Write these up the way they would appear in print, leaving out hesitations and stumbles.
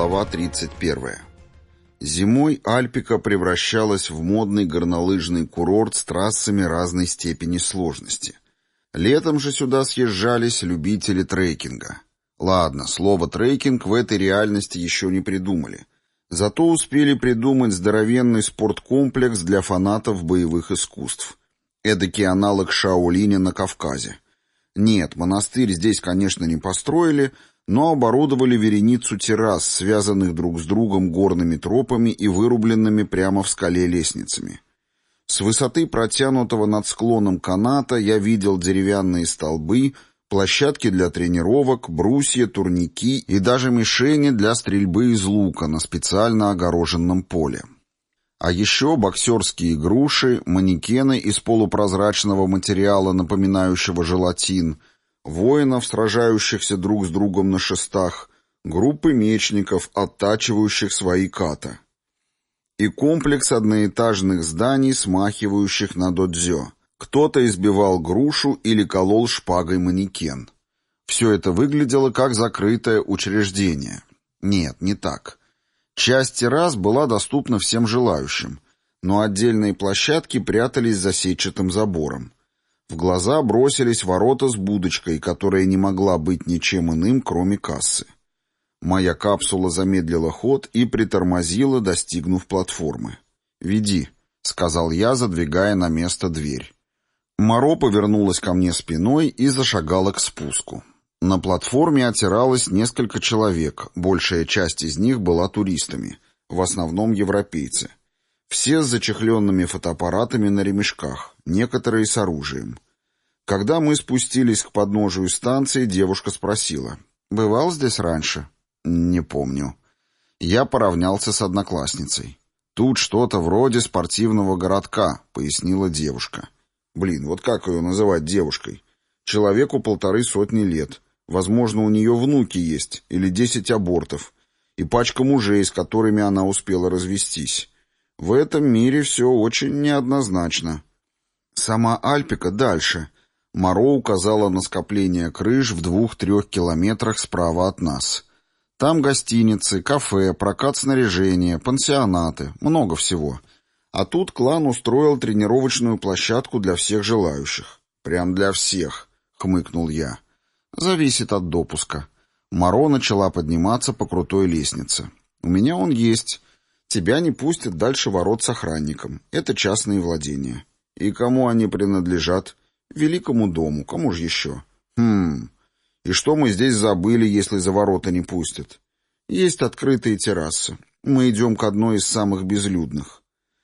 Глава 31. Зимой Альпика превращалась в модный горнолыжный курорт с трассами разной степени сложности. Летом же сюда съезжались любители трекинга. Ладно, слово «трекинг» в этой реальности еще не придумали. Зато успели придумать здоровенный спорткомплекс для фанатов боевых искусств. Эдакий аналог Шаолиня на Кавказе. Нет, монастырь здесь, конечно, не построили, но оборудовали вереницу террас, связанных друг с другом горными тропами и вырубленными прямо в скале лестницами. С высоты протянутого над склоном каната я видел деревянные столбы, площадки для тренировок, брусья, турники и даже мишени для стрельбы из лука на специально огороженном поле. А еще боксерские груши, манекены из полупрозрачного материала, напоминающего желатин, воинов, сражающихся друг с другом на шестах, группы мечников, оттачивающих свои ката. И комплекс одноэтажных зданий, смахивающих на додзё. Кто-то избивал грушу или колол шпагой манекен. Все это выглядело как закрытое учреждение. Нет, не так. Часть террас была доступна всем желающим, но отдельные площадки прятались за сетчатым забором. В глаза бросились ворота с будочкой, которая не могла быть ничем иным, кроме кассы. Моя капсула замедлила ход и притормозила, достигнув платформы. «Веди», — сказал я, задвигая на место дверь. Моро повернулась ко мне спиной и зашагала к спуску. На платформе отиралось несколько человек, большая часть из них была туристами, в основном европейцы. Все с зачехленными фотоаппаратами на ремешках, некоторые с оружием. Когда мы спустились к подножию станции, девушка спросила: «Бывал здесь раньше?» «Не помню». Я поравнялся с одноклассницей. «Тут что-то вроде спортивного городка», — пояснила девушка. Блин, вот как ее называть девушкой? Человеку 150 лет. Возможно, у нее внуки есть, или 10 абортов, и пачка мужей, с которыми она успела развестись. В этом мире все очень неоднозначно. Сама Альпика дальше. Моро указала на скопление крыш в 2-3 километрах справа от нас. Там гостиницы, кафе, прокат снаряжения, пансионаты, много всего. А тут клан устроил тренировочную площадку для всех желающих. «Прям для всех», — хмыкнул я. «Зависит от допуска». Моро начала подниматься по крутой лестнице. «У меня он есть. Тебя не пустят дальше ворот с охранником. Это частные владения». «И кому они принадлежат?» «Великому дому. Кому же еще?» И что мы здесь забыли, если за ворота не пустят?» «Есть открытые террасы. Мы идем к одной из самых безлюдных».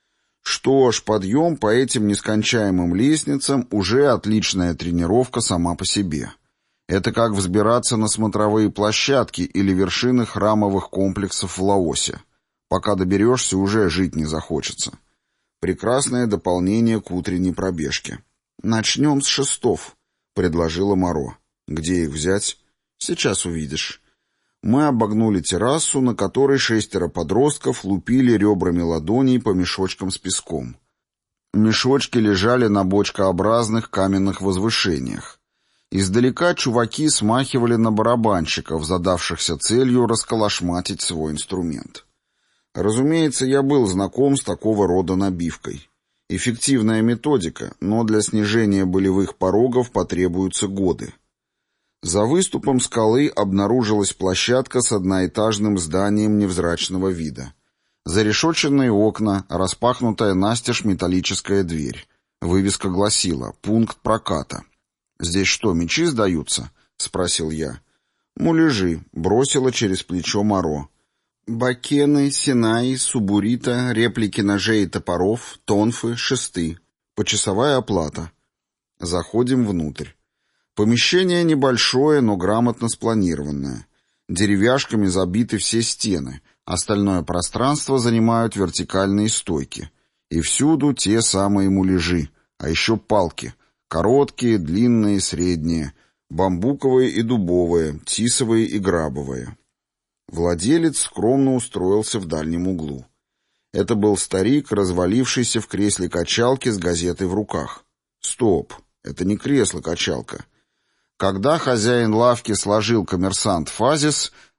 Что ж, подъем по этим нескончаемым лестницам уже отличная тренировка сама по себе. Это как взбираться на смотровые площадки или вершины храмовых комплексов в Лаосе. Пока доберешься, уже жить не захочется. Прекрасное дополнение к утренней пробежке. «Начнем с шестов», — предложила Моро. «Где их взять?» «Сейчас увидишь». Мы обогнули террасу, на которой 6 подростков лупили ребрами ладоней по мешочкам с песком. Мешочки лежали на бочкообразных каменных возвышениях. Издалека чуваки смахивали на барабанщиков, задавшихся целью расколошматить свой инструмент. Разумеется, я был знаком с такого рода набивкой. Эффективная методика, но для снижения болевых порогов потребуются годы. За выступом скалы обнаружилась площадка с одноэтажным зданием невзрачного вида. Зарешетченные окна, распахнутая настежь металлическая дверь. Вывеска гласила «Пункт проката». «Здесь что, мечи сдаются?» — спросил я. «Муляжи», — бросила через плечо Моро. «Бакены, синаи, субурита, реплики ножей и топоров, тонфы, шесты. Почасовая оплата». Заходим внутрь. Помещение небольшое, но грамотно спланированное. Деревяшками забиты все стены, остальное пространство занимают вертикальные стойки. И всюду те самые муляжи, а еще палки. Короткие, длинные, средние, бамбуковые и дубовые, тисовые и грабовые. Владелец скромно устроился в дальнем углу. Это был старик, развалившийся в кресле качалки с газетой в руках. Стоп, это не кресло-качалка. Когда хозяин лавки сложил коммерсант Фазис,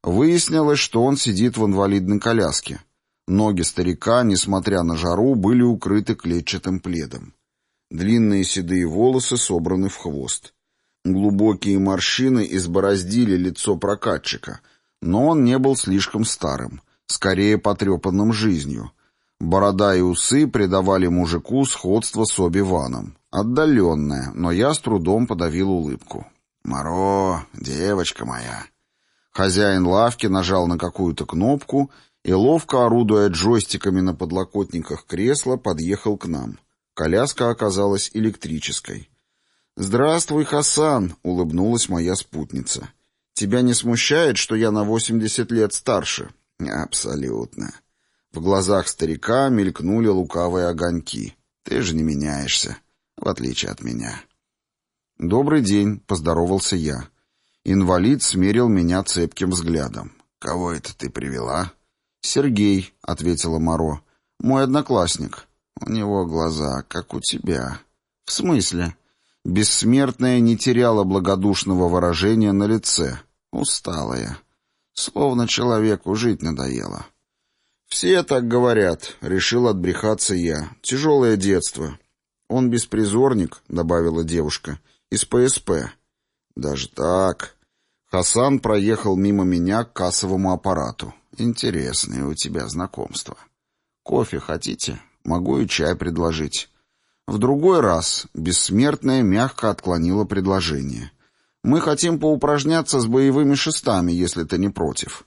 Выяснилось, что он сидит в инвалидной коляске. Ноги старика, несмотря на жару, были укрыты клетчатым пледом. Длинные седые волосы собраны в хвост. Глубокие морщины избороздили лицо прокатчика, но он не был слишком старым, скорее потрепанным жизнью. Борода и усы придавали мужику сходство с Оби-Ваном. Отдаленное, но я с трудом подавил улыбку. «Моро, девочка моя». Хозяин лавки нажал на какую-то кнопку и, ловко орудуя джойстиками на подлокотниках кресла, подъехал к нам. Коляска оказалась электрической. «Здравствуй, Хасан», — улыбнулась моя спутница. «Тебя не смущает, что я на 80 лет старше?» «Абсолютно». В глазах старика мелькнули лукавые огоньки. «Ты же не меняешься, в отличие от меня». «Добрый день», — поздоровался я. Инвалид смерил меня цепким взглядом. «Кого это ты привела?» «Сергей», — ответила Моро. «Мой одноклассник». «У него глаза, как у тебя». «В смысле?» Бессмертная не теряла благодушного выражения на лице. Усталая. Словно человеку жить надоело. «Все так говорят», — решил отбрехаться я. «Тяжелое детство». «Он беспризорник», — добавила девушка. «Из ПСП». «Даже так?» Хасан проехал мимо меня к кассовому аппарату. «Интересное у тебя знакомство. Кофе хотите? Могу и чай предложить». В другой раз бессмертная мягко отклонила предложение. «Мы хотим поупражняться с боевыми шестами, если ты не против».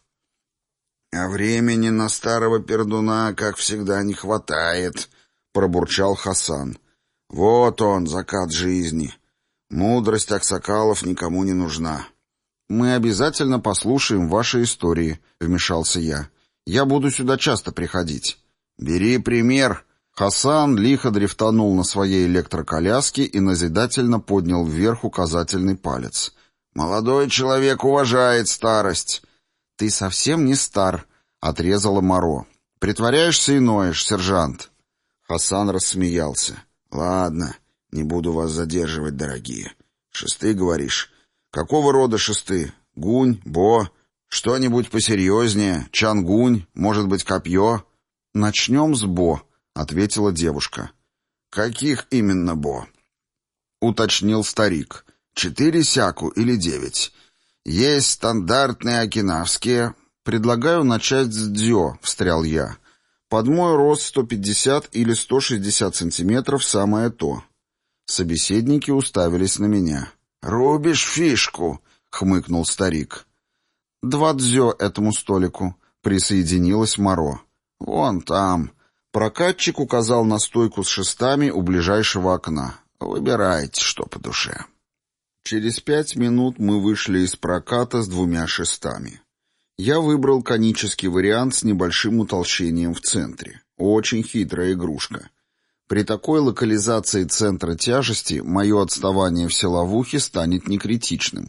«А времени на старого пердуна, как всегда, не хватает», — пробурчал Хасан. «Вот он, закат жизни. Мудрость аксакалов никому не нужна». «Мы обязательно послушаем ваши истории», — вмешался я. «Я буду сюда часто приходить». «Бери пример». Хасан лихо дрифтанул на своей электроколяске и назидательно поднял вверх указательный палец. «Молодой человек уважает старость». «Ты совсем не стар», — отрезала Моро. «Притворяешься и ноешь, сержант». Хасан рассмеялся. «Ладно, не буду вас задерживать, дорогие. Шесты, говоришь? Какого рода шесты? Гунь, бо? Что-нибудь посерьезнее? Чангунь? Может быть, копье?» «Начнем с бо», — ответила девушка. «Каких именно бо?» — уточнил старик. 4 сяку или 9? Есть стандартные окинавские. Предлагаю начать с дзё, встрял я. Под мой рост 150 или 160 сантиметров самое то. Собеседники уставились на меня. «Рубишь фишку», — хмыкнул старик. 2 дзё этому столику, присоединилась Моро. «Вон там». Прокатчик указал на стойку с шестами у ближайшего окна. «Выбирайте, что по душе». Через 5 минут мы вышли из проката с 2 шестами. Я выбрал конический вариант с небольшим утолщением в центре. Очень хитрая игрушка. При такой локализации центра тяжести мое отставание в силовухе станет некритичным.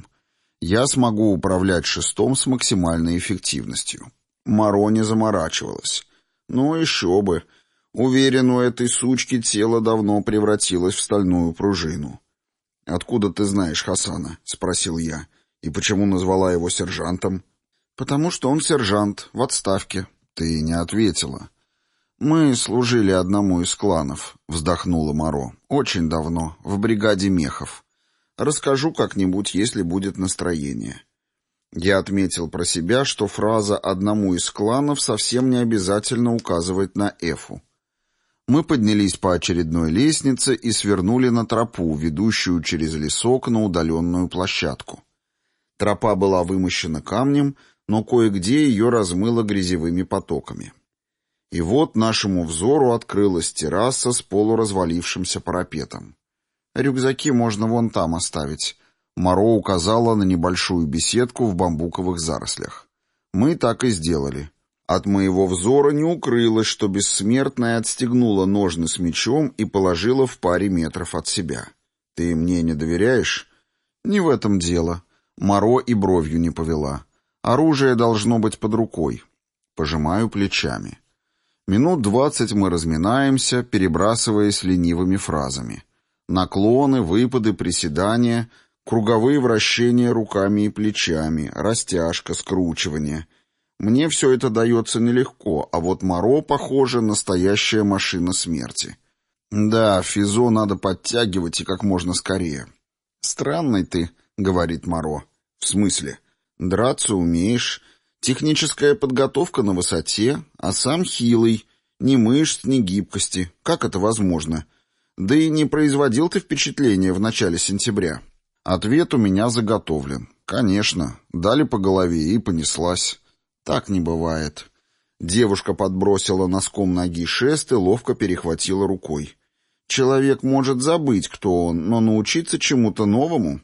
Я смогу управлять шестом с максимальной эффективностью. Моро не заморачивалась. Ну еще бы. Уверен, у этой сучки тело давно превратилось в стальную пружину. «Откуда ты знаешь Хасана?» — спросил я. «И почему назвала его сержантом?» «Потому что он сержант, в отставке». «Ты не ответила». «Мы служили одному из кланов», — вздохнула Моро. «Очень давно, в бригаде мехов. Расскажу как-нибудь, если будет настроение». Я отметил про себя, что фраза «одному из кланов» совсем не обязательно указывает на Эфу. Мы поднялись по очередной лестнице и свернули на тропу, ведущую через лесок на удаленную площадку. Тропа была вымощена камнем, но кое-где ее размыло грязевыми потоками. И вот нашему взору открылась терраса с полуразвалившимся парапетом. «Рюкзаки можно вон там оставить», — Моро указала на небольшую беседку в бамбуковых зарослях. Мы так и сделали. От моего взора не укрылось, что бессмертная отстегнула ножны с мечом и положила в паре метров от себя. «Ты мне не доверяешь?» «Не в этом дело». Моро и бровью не повела. «Оружие должно быть под рукой». Пожимаю плечами. Минут 20 мы разминаемся, перебрасываясь ленивыми фразами. Наклоны, выпады, приседания. Круговые вращения руками и плечами, растяжка, скручивание. Мне все это дается нелегко, а вот Моро, похоже, настоящая машина смерти. Да, физо надо подтягивать и как можно скорее. «Странный ты», — говорит Моро. «В смысле? Драться умеешь, техническая подготовка на высоте, а сам хилый, ни мышц, ни гибкости. Как это возможно? Да и не производил ты впечатления в начале сентября». Ответ у меня заготовлен. Конечно, дали по голове и понеслась. Так не бывает. Девушка подбросила носком ноги шест и ловко перехватила рукой. Человек может забыть, кто он, но научиться чему-то новому...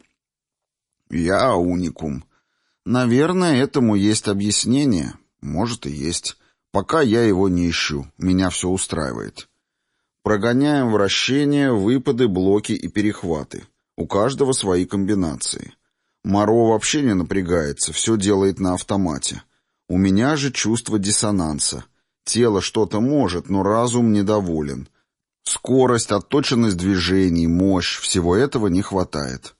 Я уникум. Наверное, этому есть объяснение. Может и есть. Пока я его не ищу. Меня все устраивает. Прогоняем вращения, выпады, блоки и перехваты. У каждого свои комбинации. Моро вообще не напрягается, все делает на автомате. У меня же чувство диссонанса. Тело что-то может, но разум недоволен. Скорость, отточенность движений, мощь — всего этого не хватает.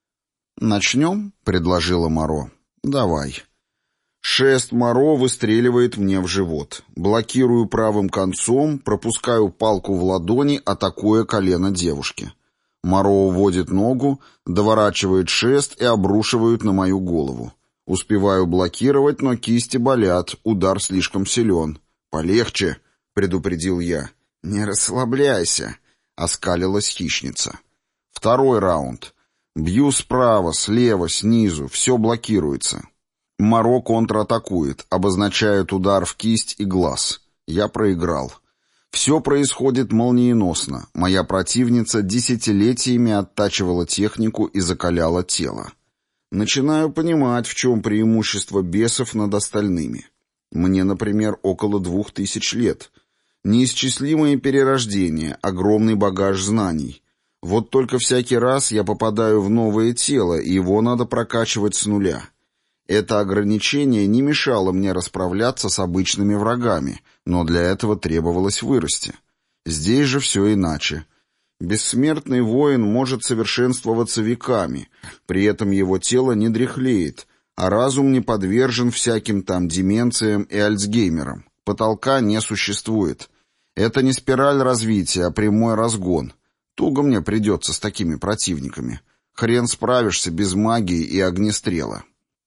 «Начнем?» — предложила Моро. «Давай». Шест Моро выстреливает мне в живот. Блокирую правым концом, пропускаю палку в ладони, атакуя колено девушки. Моро уводит ногу, доворачивает шест и обрушивает на мою голову. Успеваю блокировать, но кисти болят, удар слишком силен. «Полегче», — предупредил я. «Не расслабляйся», — оскалилась хищница. Второй раунд. Бью справа, слева, снизу, все блокируется. Моро контратакует, обозначает удар в кисть и глаз. Я проиграл. Все происходит молниеносно. Моя противница десятилетиями оттачивала технику и закаляла тело. Начинаю понимать, в чем преимущество бесов над остальными. Мне, например, около 2000 лет. Неисчислимые перерождения, огромный багаж знаний. Вот только всякий раз я попадаю в новое тело, и его надо прокачивать с нуля. Это ограничение не мешало мне расправляться с обычными врагами, но для этого требовалось вырасти. Здесь же все иначе. Бессмертный воин может совершенствоваться веками, при этом его тело не дряхлеет, а разум не подвержен всяким там деменциям и альцгеймерам. Потолка не существует. Это не спираль развития, а прямой разгон. Туго мне придется с такими противниками. Хрен справишься без магии и огнестрела.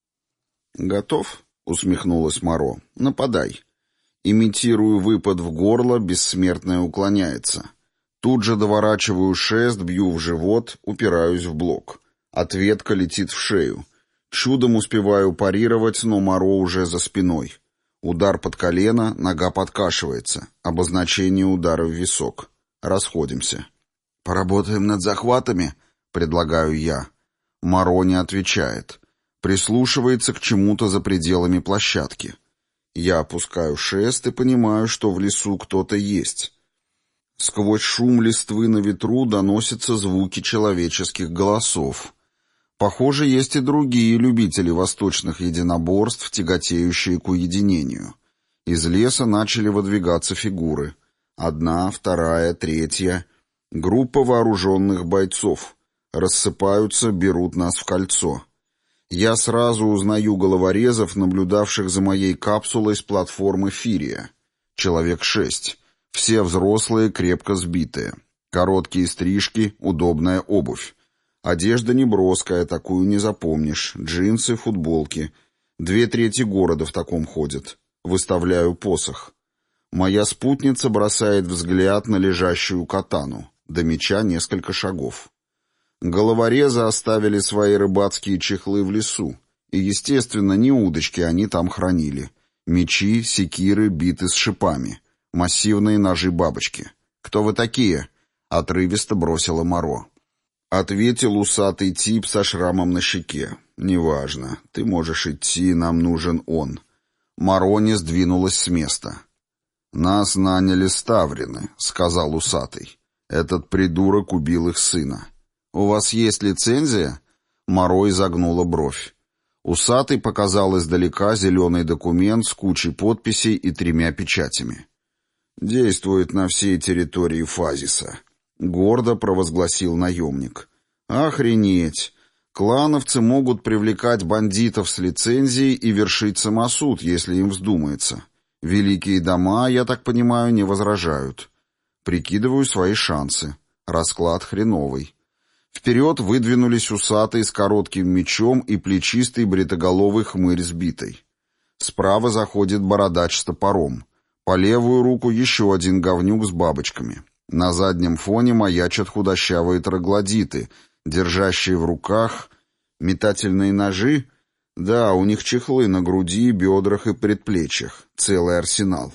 «Готов?» — усмехнулась Моро. «Нападай». Имитирую выпад в горло, бессмертная уклоняется. Тут же доворачиваю шест, бью в живот, упираюсь в блок. Ответка летит в шею. Чудом успеваю парировать, но Моро уже за спиной. Удар под колено, нога подкашивается. Обозначение удара в висок. Расходимся. «Поработаем над захватами?» — предлагаю я. Моро не отвечает. Прислушивается к чему-то за пределами площадки. Я опускаю шест и понимаю, что в лесу кто-то есть. Сквозь шум листвы на ветру доносятся звуки человеческих голосов. Похоже, есть и другие любители восточных единоборств, тяготеющие к уединению. Из леса начали выдвигаться фигуры. Одна, вторая, третья. Группа вооруженных бойцов. Рассыпаются, берут нас в кольцо. Я сразу узнаю головорезов, наблюдавших за моей капсулой с платформы Фирия. Человек 6. Все взрослые, крепко сбитые. Короткие стрижки, удобная обувь. Одежда неброская, такую не запомнишь. Джинсы, футболки. 2/3 города в таком ходят. Выставляю посох. Моя спутница бросает взгляд на лежащую катану. До меча несколько шагов. Головорезы оставили свои рыбацкие чехлы в лесу. И, естественно, не удочки они там хранили. Мечи, секиры, биты с шипами. Массивные ножи-бабочки. «Кто вы такие?» — отрывисто бросила Моро. Ответил усатый тип со шрамом на щеке. «Неважно. Ты можешь идти, нам нужен он». Моро не сдвинулась с места. «Нас наняли ставрины», — сказал усатый. «Этот придурок убил их сына». «У вас есть лицензия?» Моро изогнула бровь. Усатый показал издалека зеленый документ с кучей подписей и 3 печатями. «Действует на всей территории Фазиса», — гордо провозгласил наемник. «Охренеть! Клановцы могут привлекать бандитов с лицензией и вершить самосуд, если им вздумается. Великие дома, я так понимаю, не возражают. Прикидываю свои шансы. Расклад хреновый. Вперед выдвинулись усатый с коротким мечом и плечистый бритоголовый хмырь с битой. Справа заходит бородач с топором. По левую руку еще один говнюк с бабочками. На заднем фоне маячат худощавые троглодиты, держащие в руках метательные ножи. Да, у них чехлы на груди, бедрах и предплечьях. Целый арсенал.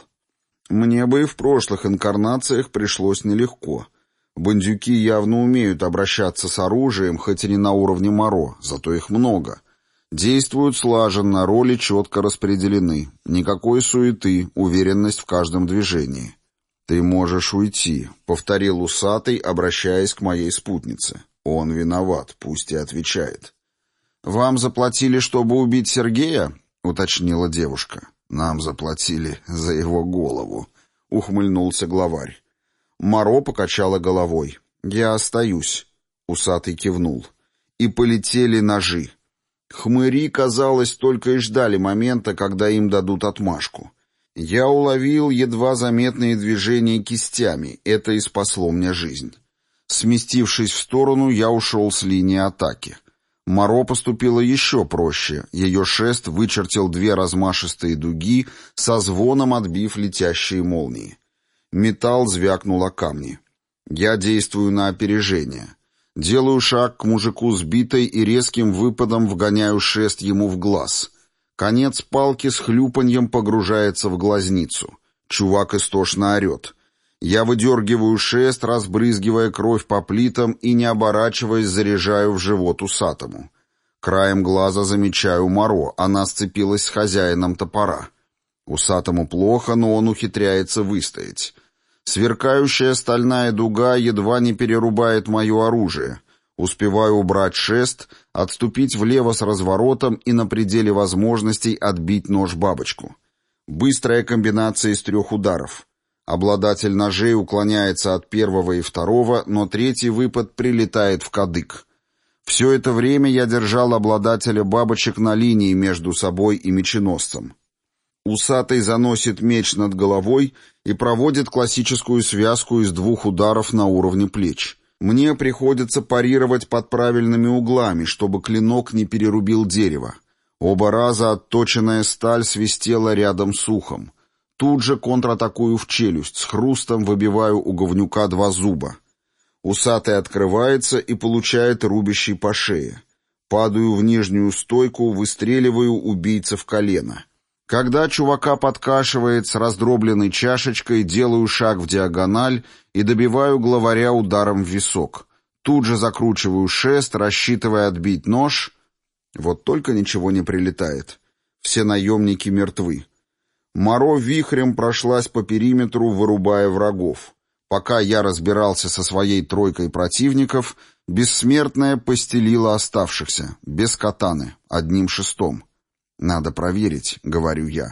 Мне бы и в прошлых инкарнациях пришлось нелегко. Бандюки явно умеют обращаться с оружием, хоть и не на уровне Моро, зато их много. Действуют слаженно, роли четко распределены. Никакой суеты, уверенность в каждом движении. «Ты можешь уйти», — повторил усатый, обращаясь к моей спутнице. «Он виноват, пусть и отвечает». «Вам заплатили, чтобы убить Сергея?» — уточнила девушка. «Нам заплатили за его голову», — ухмыльнулся главарь. Моро покачала головой. «Я остаюсь», — усатый кивнул. И полетели ножи. Хмыри, казалось, только и ждали момента, когда им дадут отмашку. Я уловил едва заметные движения кистями, это и спасло мне жизнь. Сместившись в сторону, я ушел с линии атаки. Моро поступила еще проще, ее шест вычертил две размашистые дуги, со звоном отбив летящие молнии. Металл звякнул о камни. Я действую на опережение. Делаю шаг к мужику с битой и резким выпадом вгоняю шест ему в глаз. Конец палки с хлюпаньем погружается в глазницу. Чувак истошно орет. Я выдергиваю шест, разбрызгивая кровь по плитам и, не оборачиваясь, заряжаю в живот усатому. Краем глаза замечаю Моро, она сцепилась с хозяином топора. Усатому плохо, но он ухитряется выстоять. Сверкающая стальная дуга едва не перерубает мое оружие. Успеваю убрать шест, отступить влево с разворотом и на пределе возможностей отбить нож-бабочку. Быстрая комбинация из 3 ударов. Обладатель ножей уклоняется от первого и второго, но третий выпад прилетает в кадык. Все это время я держал обладателя бабочек на линии между собой и меченосцем. Усатый заносит меч над головой и проводит классическую связку из 2 ударов на уровне плеч. Мне приходится парировать под правильными углами, чтобы клинок не перерубил дерево. Оба раза отточенная сталь свистела рядом с ухом. Тут же контратакую в челюсть, с хрустом выбиваю у говнюка 2 зуба. Усатый открывается и получает рубящий по шее. Падаю в нижнюю стойку, выстреливаю убийце в колено. Когда чувака подкашивает с раздробленной чашечкой, делаю шаг в диагональ и добиваю главаря ударом в висок. Тут же закручиваю шест, рассчитывая отбить нож. Вот только ничего не прилетает. Все наемники мертвы. Моро вихрем прошлась по периметру, вырубая врагов. Пока я разбирался со своей тройкой противников, бессмертная постелила оставшихся, без катаны, 1 шестом. «Надо проверить», — говорю я.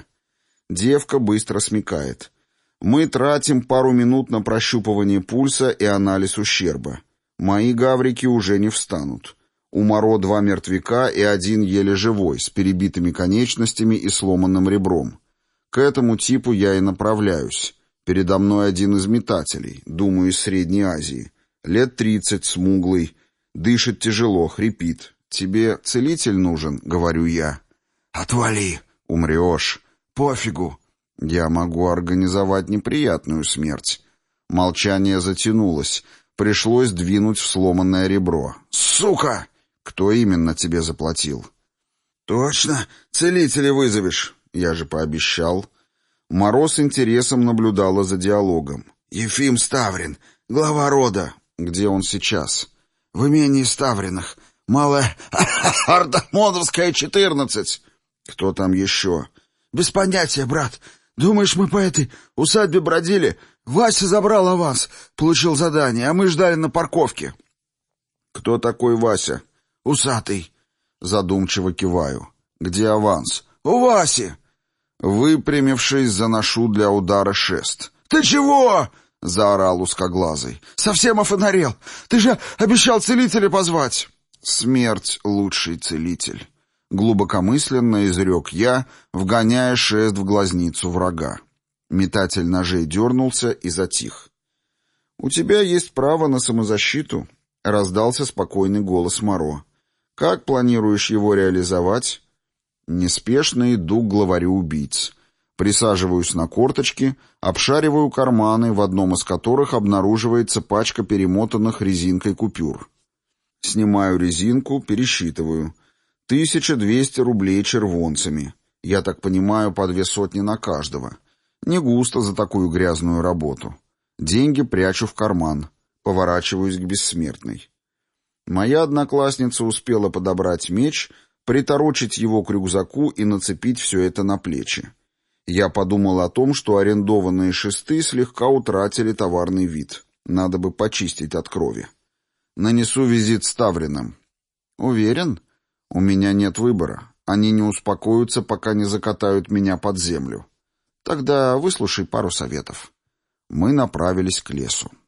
Девка быстро смекает. Мы тратим пару минут на прощупывание пульса и анализ ущерба. Мои гаврики уже не встанут. У Моро 2 мертвяка и 1 еле живой, с перебитыми конечностями и сломанным ребром. К этому типу я и направляюсь. Передо мной один из метателей, думаю, из Средней Азии. Лет 30, смуглый. Дышит тяжело, хрипит. «Тебе целитель нужен?» — говорю я. «Отвали, умрешь. Пофигу. Я могу организовать неприятную смерть». Молчание затянулось. Пришлось двинуть в сломанное ребро. «Сука!» «Кто именно тебе заплатил?» «Точно, целителя вызовешь». Я же пообещал. Моро с интересом наблюдала за диалогом. «Ефим Ставрин, глава рода». «Где он сейчас?» «В имении Ставриных. Малая Ардамоновская, 14». «Кто там еще?» «Без понятия, брат. Думаешь, мы по этой усадьбе бродили? Вася забрал аванс, получил задание, а мы ждали на парковке». «Кто такой Вася?» «Усатый». Задумчиво киваю. «Где аванс?» «У Васи». Выпрямившись, заношу для удара шест. «Ты чего?» — заорал узкоглазый. «Совсем офонарел. Ты же обещал целителя позвать». «Смерть — лучший целитель», — глубокомысленно изрек я, вгоняя шест в глазницу врага. Метатель ножей дернулся и затих. «У тебя есть право на самозащиту», — раздался спокойный голос Моро. «Как планируешь его реализовать?» Неспешно иду к главарю убийц. Присаживаюсь на корточки, обшариваю карманы, в одном из которых обнаруживается пачка перемотанных резинкой купюр. Снимаю резинку, пересчитываю. 1200 рублей червонцами. Я так понимаю, по 200 на каждого. Не густо за такую грязную работу. Деньги прячу в карман. Поворачиваюсь к бессмертной. Моя одноклассница успела подобрать меч, приторочить его к рюкзаку и нацепить все это на плечи. Я подумал о том, что арендованные шесты слегка утратили товарный вид. Надо бы почистить от крови. Нанесу визит Ставриным. Уверен? У меня нет выбора. Они не успокоятся, пока не закатают меня под землю. Тогда выслушай пару советов. Мы направились к лесу.